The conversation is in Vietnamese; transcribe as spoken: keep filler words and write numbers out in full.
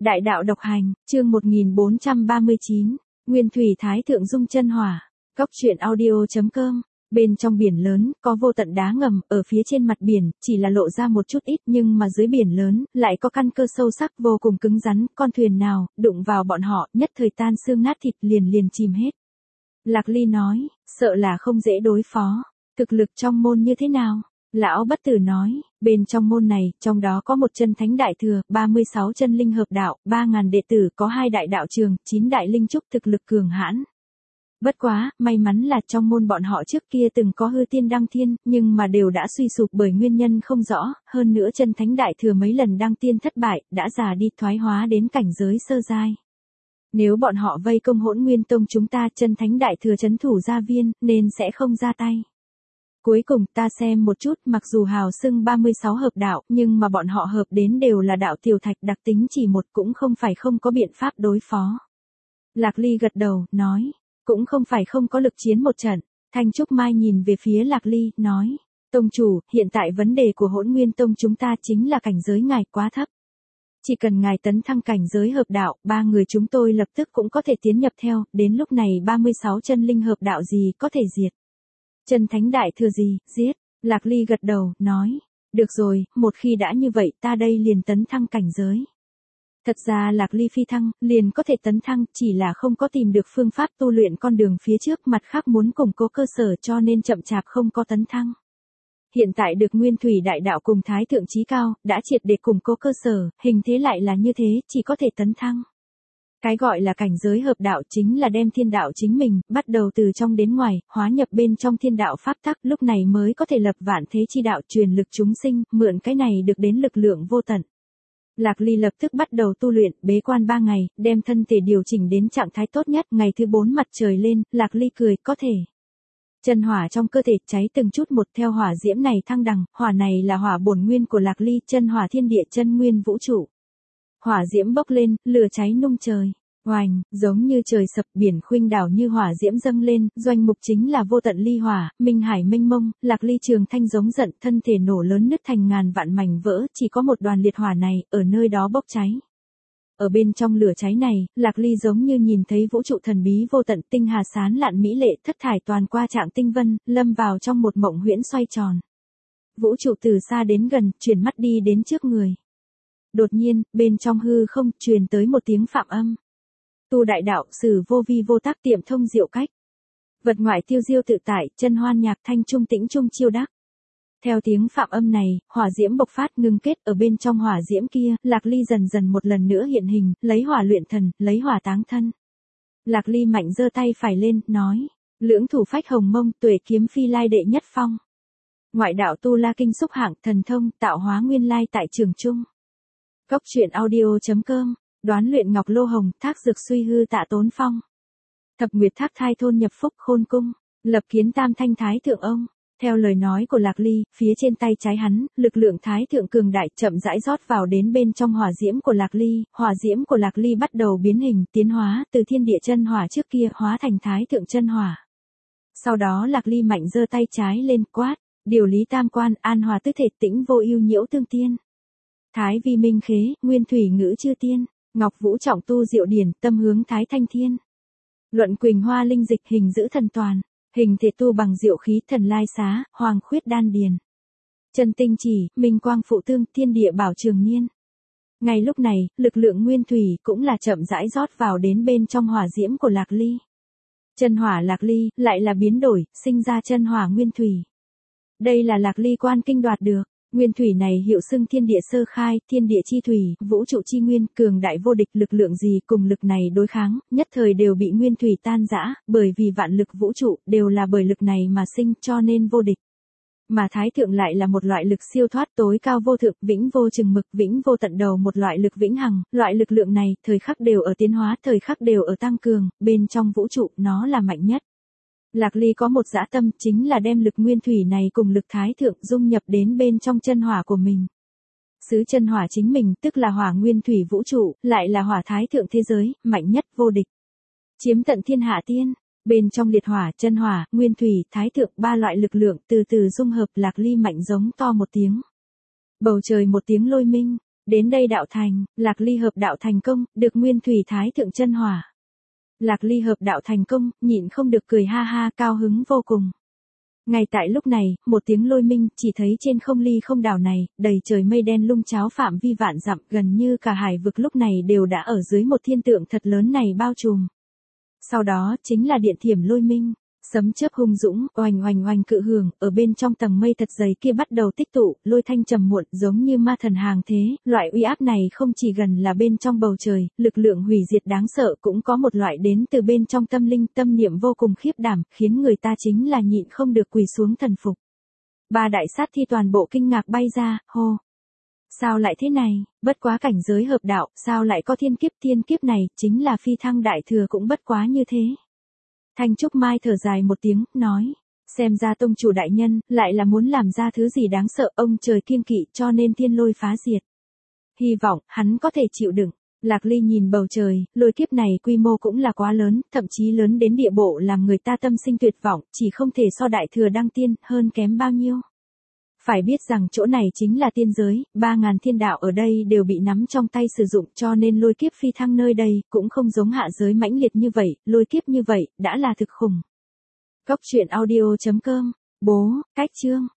Đại đạo độc hành, chương một nghìn bốn trăm ba mươi chín, Nguyên thủy thái thượng dung chân hỏa. Cốc truyện audio chấm com. Bên trong biển lớn, có vô tận đá ngầm, ở phía trên mặt biển, chỉ là lộ ra một chút ít nhưng mà dưới biển lớn, lại có căn cơ sâu sắc vô cùng cứng rắn, con thuyền nào, đụng vào bọn họ, nhất thời tan xương nát thịt liền liền chìm hết. Lạc Ly nói, sợ là không dễ đối phó, thực lực trong môn như thế nào? Lão Bất Tử nói, bên trong môn này, trong đó có một chân thánh đại thừa, ba mươi sáu chân linh hợp đạo, ba ngàn đệ tử, có hai đại đạo trường, chín đại linh trúc thực lực cường hãn. Bất quá, may mắn là trong môn bọn họ trước kia từng có hư tiên đăng thiên, nhưng mà đều đã suy sụp bởi nguyên nhân không rõ, hơn nữa chân thánh đại thừa mấy lần đăng tiên thất bại, đã già đi thoái hóa đến cảnh giới sơ giai. Nếu bọn họ vây công Hỗn Nguyên Tông chúng ta chân thánh đại thừa trấn thủ gia viên, nên sẽ không ra tay. Cuối cùng ta xem một chút, mặc dù hào xưng ba mươi sáu hợp đạo, nhưng mà bọn họ hợp đến đều là đạo tiểu thạch đặc tính chỉ một, cũng không phải không có biện pháp đối phó. Lạc Ly gật đầu, nói, cũng không phải không có lực chiến một trận. Thanh Trúc Mai nhìn về phía Lạc Ly, nói, Tông chủ, hiện tại vấn đề của Hỗn Nguyên Tông chúng ta chính là cảnh giới ngài quá thấp. Chỉ cần ngài tấn thăng cảnh giới hợp đạo, ba người chúng tôi lập tức cũng có thể tiến nhập theo, đến lúc này ba mươi sáu chân linh hợp đạo gì có thể diệt. Chân thánh đại thừa gì, giết. Lạc Ly gật đầu, nói, được rồi, một khi đã như vậy ta đây liền tấn thăng cảnh giới. Thật ra Lạc Ly phi thăng, liền có thể tấn thăng, chỉ là không có tìm được phương pháp tu luyện con đường phía trước, mặt khác muốn củng cố cơ sở cho nên chậm chạp không có tấn thăng. Hiện tại được Nguyên thủy đại đạo cùng Thái thượng chí cao, đã triệt để củng cố cơ sở, hình thế lại là như thế, chỉ có thể tấn thăng. Cái gọi là cảnh giới hợp đạo chính là đem thiên đạo chính mình, bắt đầu từ trong đến ngoài, hóa nhập bên trong thiên đạo pháp tắc, lúc này mới có thể lập vạn thế chi đạo truyền lực chúng sinh, mượn cái này được đến lực lượng vô tận. Lạc Ly lập tức bắt đầu tu luyện, bế quan ba ngày, đem thân thể điều chỉnh đến trạng thái tốt nhất, ngày thứ bốn mặt trời lên, Lạc Ly cười, có thể. Chân hỏa trong cơ thể cháy từng chút một theo hỏa diễm này thăng đằng, hỏa này là hỏa bổn nguyên của Lạc Ly, chân hỏa thiên địa chân nguyên vũ trụ. Hỏa diễm bốc lên, lửa cháy nung trời. Oanh, giống như trời sập, biển khuynh đảo như hỏa diễm dâng lên, doanh mục chính là vô tận ly hỏa, minh hải mênh mông, Lạc Ly trường thanh giống giận, thân thể nổ lớn nứt thành ngàn vạn mảnh vỡ, chỉ có một đoàn liệt hỏa này, ở nơi đó bốc cháy. Ở bên trong lửa cháy này, Lạc Ly giống như nhìn thấy vũ trụ thần bí vô tận, tinh hà sán lạn mỹ lệ, thất thải toàn qua trạng tinh vân, lâm vào trong một mộng huyễn xoay tròn. Vũ trụ từ xa đến gần, chuyển mắt đi đến trước người. Đột nhiên, bên trong hư không, truyền tới một tiếng phạm âm. Tu đại đạo, sử vô vi vô tác, tiệm thông diệu cách. Vật ngoại tiêu diêu tự tại, chân hoan nhạc thanh trung tĩnh trung chiêu đắc. Theo tiếng phạm âm này, hỏa diễm bộc phát ngưng kết ở bên trong hỏa diễm kia, Lạc Ly dần dần một lần nữa hiện hình, lấy hỏa luyện thần, lấy hỏa táng thân. Lạc Ly mạnh giơ tay phải lên, nói, lưỡng thủ phách hồng mông, tuệ kiếm phi lai đệ nhất phong. Ngoại đạo tu la kinh xúc hạng, thần thông, tạo hóa nguyên lai tại trường trung. Cốc truyện audio chấm com. Đoán luyện ngọc lô hồng, thác dược suy hư tạ tốn phong. Thập nguyệt thác thai thôn nhập phúc khôn cung, lập kiến tam thanh thái thượng ông. Theo lời nói của Lạc Ly, phía trên tay trái hắn, lực lượng thái thượng cường đại chậm rãi rót vào đến bên trong hỏa diễm của Lạc Ly, hỏa diễm của Lạc Ly bắt đầu biến hình, tiến hóa, từ thiên địa chân hỏa trước kia hóa thành thái thượng chân hỏa. Sau đó Lạc Ly mạnh giơ tay trái lên, quát, điều lý tam quan, an hòa tức thể, tĩnh vô ưu nhiễu tương tiên. Thái vi minh khế, nguyên thủy ngữ chư tiên. Ngọc Vũ trọng tu diệu điển, tâm hướng thái thanh thiên. Luận Quỳnh Hoa linh dịch, hình giữ thần toàn, hình thể tu bằng diệu khí, thần lai xá, hoàng khuyết đan điền. Chân tinh chỉ, minh quang phụ tương, thiên địa bảo trường niên. Ngay lúc này, lực lượng nguyên thủy cũng là chậm rãi rót vào đến bên trong hỏa diễm của Lạc Ly. Chân hỏa Lạc Ly lại là biến đổi, sinh ra chân hỏa nguyên thủy. Đây là Lạc Ly quan kinh đoạt được. Nguyên thủy này hiệu xưng thiên địa sơ khai, thiên địa chi thủy, vũ trụ chi nguyên, cường đại vô địch, lực lượng gì cùng lực này đối kháng, nhất thời đều bị nguyên thủy tan rã, bởi vì vạn lực vũ trụ đều là bởi lực này mà sinh, cho nên vô địch. Mà thái thượng lại là một loại lực siêu thoát tối cao vô thượng, vĩnh vô chừng mực, vĩnh vô tận đầu, một loại lực vĩnh hằng, loại lực lượng này, thời khắc đều ở tiến hóa, thời khắc đều ở tăng cường, bên trong vũ trụ, nó là mạnh nhất. Lạc Ly có một dã tâm, chính là đem lực nguyên thủy này cùng lực thái thượng dung nhập đến bên trong chân hỏa của mình. Xứ chân hỏa chính mình, tức là hỏa nguyên thủy vũ trụ, lại là hỏa thái thượng thế giới, mạnh nhất vô địch. Chiếm tận thiên hạ tiên, bên trong liệt hỏa, chân hỏa, nguyên thủy, thái thượng, ba loại lực lượng từ từ dung hợp, Lạc Ly mạnh giống to một tiếng. Bầu trời một tiếng lôi minh, Đến đây đạo thành, Lạc Ly hợp đạo thành công, được Nguyên Thủy Thái Thượng chân hỏa. Lạc Ly hợp đạo thành công, nhịn không được cười ha ha, cao hứng vô cùng. Ngay tại lúc này, một tiếng lôi minh, chỉ thấy trên không ly không đảo này, đầy trời mây đen lung cháo phạm vi vạn dặm, gần như cả hải vực lúc này đều đã ở dưới một thiên tượng thật lớn này bao trùm. Sau đó, chính là điện thiểm lôi minh, sấm chớp hung dũng, oanh oanh oanh cự hưởng, ở bên trong tầng mây thật dày kia bắt đầu tích tụ, lôi thanh trầm muộn, giống như ma thần hàng thế, loại uy áp này không chỉ gần là bên trong bầu trời, lực lượng hủy diệt đáng sợ cũng có một loại đến từ bên trong tâm linh, tâm niệm vô cùng khiếp đảm, khiến người ta chính là nhịn không được quỳ xuống thần phục. Ba đại sát thi toàn bộ kinh ngạc bay ra, hô. Sao lại thế này, bất quá cảnh giới hợp đạo, sao lại có thiên kiếp, thiên kiếp này, chính là phi thăng đại thừa cũng bất quá như thế. Thanh Trúc Mai thở dài một tiếng, nói, xem ra tông chủ đại nhân, lại là muốn làm ra thứ gì đáng sợ, ông trời kiêng kỵ cho nên thiên lôi phá diệt. Hy vọng, hắn có thể chịu đựng. Lạc Ly nhìn bầu trời, lôi kiếp này quy mô cũng là quá lớn, thậm chí lớn đến địa bộ làm người ta tâm sinh tuyệt vọng, chỉ không thể so đại thừa đăng tiên, hơn kém bao nhiêu. Phải biết rằng chỗ này chính là tiên giới, ba ngàn thiên đạo ở đây đều bị nắm trong tay sử dụng cho nên lôi kiếp phi thăng nơi đây cũng không giống hạ giới mãnh liệt như vậy, lôi kiếp như vậy, đã là thực khủng. Cốc truyện audio chấm com, bố, cách chương.